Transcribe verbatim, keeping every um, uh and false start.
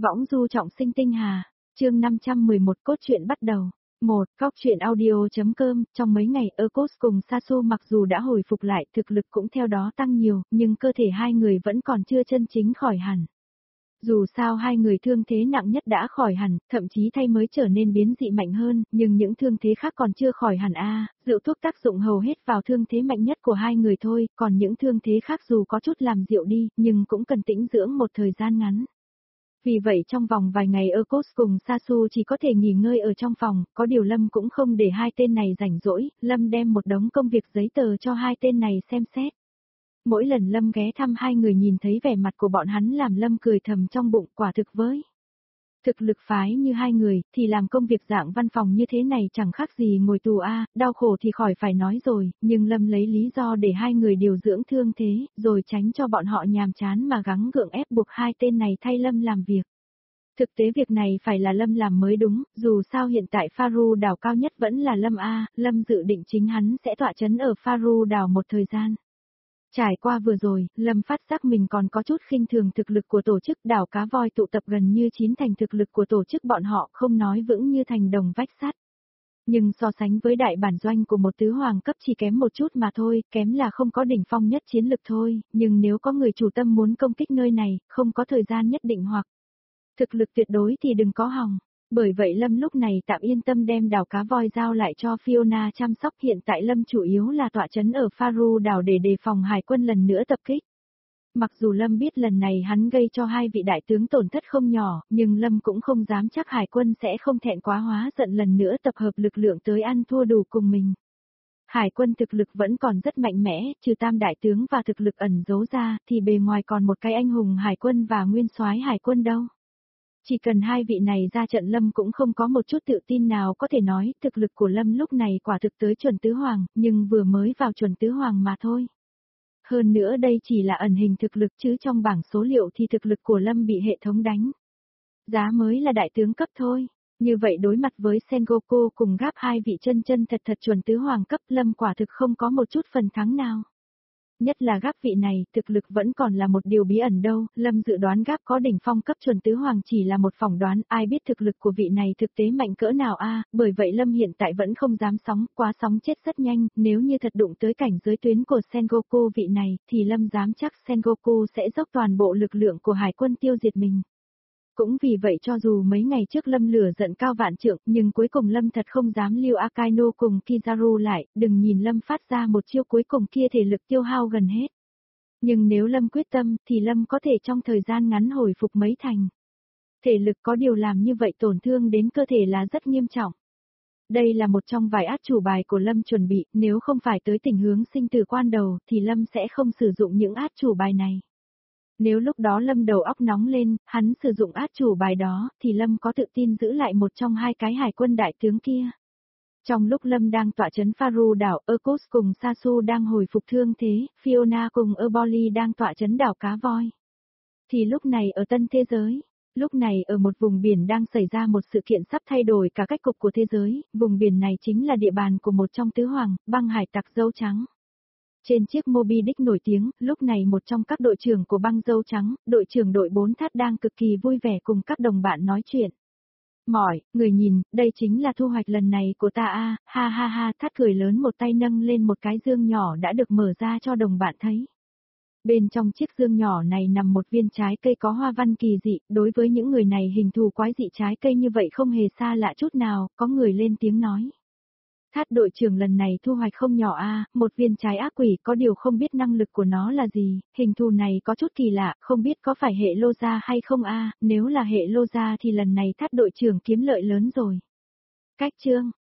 Võng du trọng sinh tinh hà, chương năm trăm mười một cốt truyện bắt đầu. một. Góc truyện audio.com, trong mấy ngày Earcos cùng Sasu mặc dù đã hồi phục lại, thực lực cũng theo đó tăng nhiều, nhưng cơ thể hai người vẫn còn chưa chân chính khỏi hẳn. Dù sao hai người thương thế nặng nhất đã khỏi hẳn, thậm chí thay mới trở nên biến dị mạnh hơn, nhưng những thương thế khác còn chưa khỏi hẳn a, à, rượu thuốc tác dụng hầu hết vào thương thế mạnh nhất của hai người thôi, còn những thương thế khác dù có chút làm dịu đi, nhưng cũng cần tĩnh dưỡng một thời gian ngắn. Vì vậy trong vòng vài ngày Earcos cùng Sasu chỉ có thể nghỉ ngơi ở trong phòng, có điều Lâm cũng không để hai tên này rảnh rỗi, Lâm đem một đống công việc giấy tờ cho hai tên này xem xét. Mỗi lần Lâm ghé thăm hai người nhìn thấy vẻ mặt của bọn hắn làm Lâm cười thầm trong bụng, quả thực với thực lực phái như hai người, thì làm công việc dạng văn phòng như thế này chẳng khác gì ngồi tù a, đau khổ thì khỏi phải nói rồi, nhưng Lâm lấy lý do để hai người điều dưỡng thương thế, rồi tránh cho bọn họ nhàm chán mà gắng gượng ép buộc hai tên này thay Lâm làm việc. Thực tế việc này phải là Lâm làm mới đúng, dù sao hiện tại Faru đảo cao nhất vẫn là Lâm a, Lâm dự định chính hắn sẽ tọa chấn ở Faru đảo một thời gian. Trải qua vừa rồi, Lâm phát giác mình còn có chút khinh thường thực lực của tổ chức đảo cá voi tụ tập gần như chín thành thực lực của tổ chức bọn họ không nói vững như thành đồng vách sắt. Nhưng so sánh với đại bản doanh của một tứ hoàng cấp chỉ kém một chút mà thôi, kém là không có đỉnh phong nhất chiến lực thôi, nhưng nếu có người chủ tâm muốn công kích nơi này, không có thời gian nhất định hoặc thực lực tuyệt đối thì đừng có hòng. Bởi vậy Lâm lúc này tạm yên tâm đem đảo cá voi giao lại cho Fiona chăm sóc, hiện tại Lâm chủ yếu là tọa trấn ở Faru đảo để đề phòng hải quân lần nữa tập kích. Mặc dù Lâm biết lần này hắn gây cho hai vị đại tướng tổn thất không nhỏ, nhưng Lâm cũng không dám chắc hải quân sẽ không thẹn quá hóa giận lần nữa tập hợp lực lượng tới ăn thua đủ cùng mình. Hải quân thực lực vẫn còn rất mạnh mẽ, trừ tam đại tướng và thực lực ẩn giấu ra, thì bề ngoài còn một cái anh hùng hải quân và nguyên soái hải quân đâu. Chỉ cần hai vị này ra trận Lâm cũng không có một chút tự tin nào có thể nói, thực lực của Lâm lúc này quả thực tới chuẩn tứ hoàng, nhưng vừa mới vào chuẩn tứ hoàng mà thôi. Hơn nữa đây chỉ là ẩn hình thực lực chứ trong bảng số liệu thì thực lực của Lâm bị hệ thống đánh giá mới là đại tướng cấp thôi. Như vậy đối mặt với Sengoku cùng Gáp hai vị chân chân thật thật chuẩn tứ hoàng cấp, Lâm quả thực không có một chút phần thắng nào. Nhất là Gáp vị này, thực lực vẫn còn là một điều bí ẩn đâu, Lâm dự đoán Gáp có đỉnh phong cấp chuẩn tứ hoàng chỉ là một phỏng đoán, ai biết thực lực của vị này thực tế mạnh cỡ nào a, bởi vậy Lâm hiện tại vẫn không dám sóng, quá sóng chết rất nhanh, nếu như thật đụng tới cảnh giới tuyến của Sengoku vị này, thì Lâm dám chắc Sengoku sẽ dốc toàn bộ lực lượng của hải quân tiêu diệt mình. Cũng vì vậy cho dù mấy ngày trước Lâm lửa giận cao vạn trượng, nhưng cuối cùng Lâm thật không dám lưu Akainu cùng Kizaru lại, đừng nhìn Lâm phát ra một chiêu cuối cùng kia thể lực tiêu hao gần hết. Nhưng nếu Lâm quyết tâm, thì Lâm có thể trong thời gian ngắn hồi phục mấy thành. Thể lực có điều làm như vậy tổn thương đến cơ thể là rất nghiêm trọng. Đây là một trong vài át chủ bài của Lâm chuẩn bị, nếu không phải tới tình huống sinh tử quan đầu, thì Lâm sẽ không sử dụng những át chủ bài này. Nếu lúc đó Lâm đầu óc nóng lên, hắn sử dụng át chủ bài đó, thì Lâm có tự tin giữ lại một trong hai cái hải quân đại tướng kia. Trong lúc Lâm đang tọa trấn Faru đảo, Earcos cùng Sasu đang hồi phục thương thế, Fiona cùng Erboli đang tọa trấn đảo cá voi. Thì lúc này ở tân thế giới, lúc này ở một vùng biển đang xảy ra một sự kiện sắp thay đổi cả cách cục của thế giới, vùng biển này chính là địa bàn của một trong tứ hoàng, băng hải tặc dâu trắng. Trên chiếc Moby Dick nổi tiếng, lúc này một trong các đội trưởng của băng dâu trắng, đội trưởng đội bốn Thát đang cực kỳ vui vẻ cùng các đồng bạn nói chuyện. Mỏi, người nhìn, đây chính là thu hoạch lần này của ta a, ha ha ha, Thát cười lớn một tay nâng lên một cái dương nhỏ đã được mở ra cho đồng bạn thấy. Bên trong chiếc dương nhỏ này nằm một viên trái cây có hoa văn kỳ dị, đối với những người này hình thù quái dị trái cây như vậy không hề xa lạ chút nào, có người lên tiếng nói. Thát đội trưởng lần này thu hoạch không nhỏ a, một viên trái ác quỷ, có điều không biết năng lực của nó là gì, hình thù này có chút kỳ lạ, không biết có phải hệ lô gia hay không a, nếu là hệ lô gia thì lần này Thát đội trưởng kiếm lợi lớn rồi. Cách chương,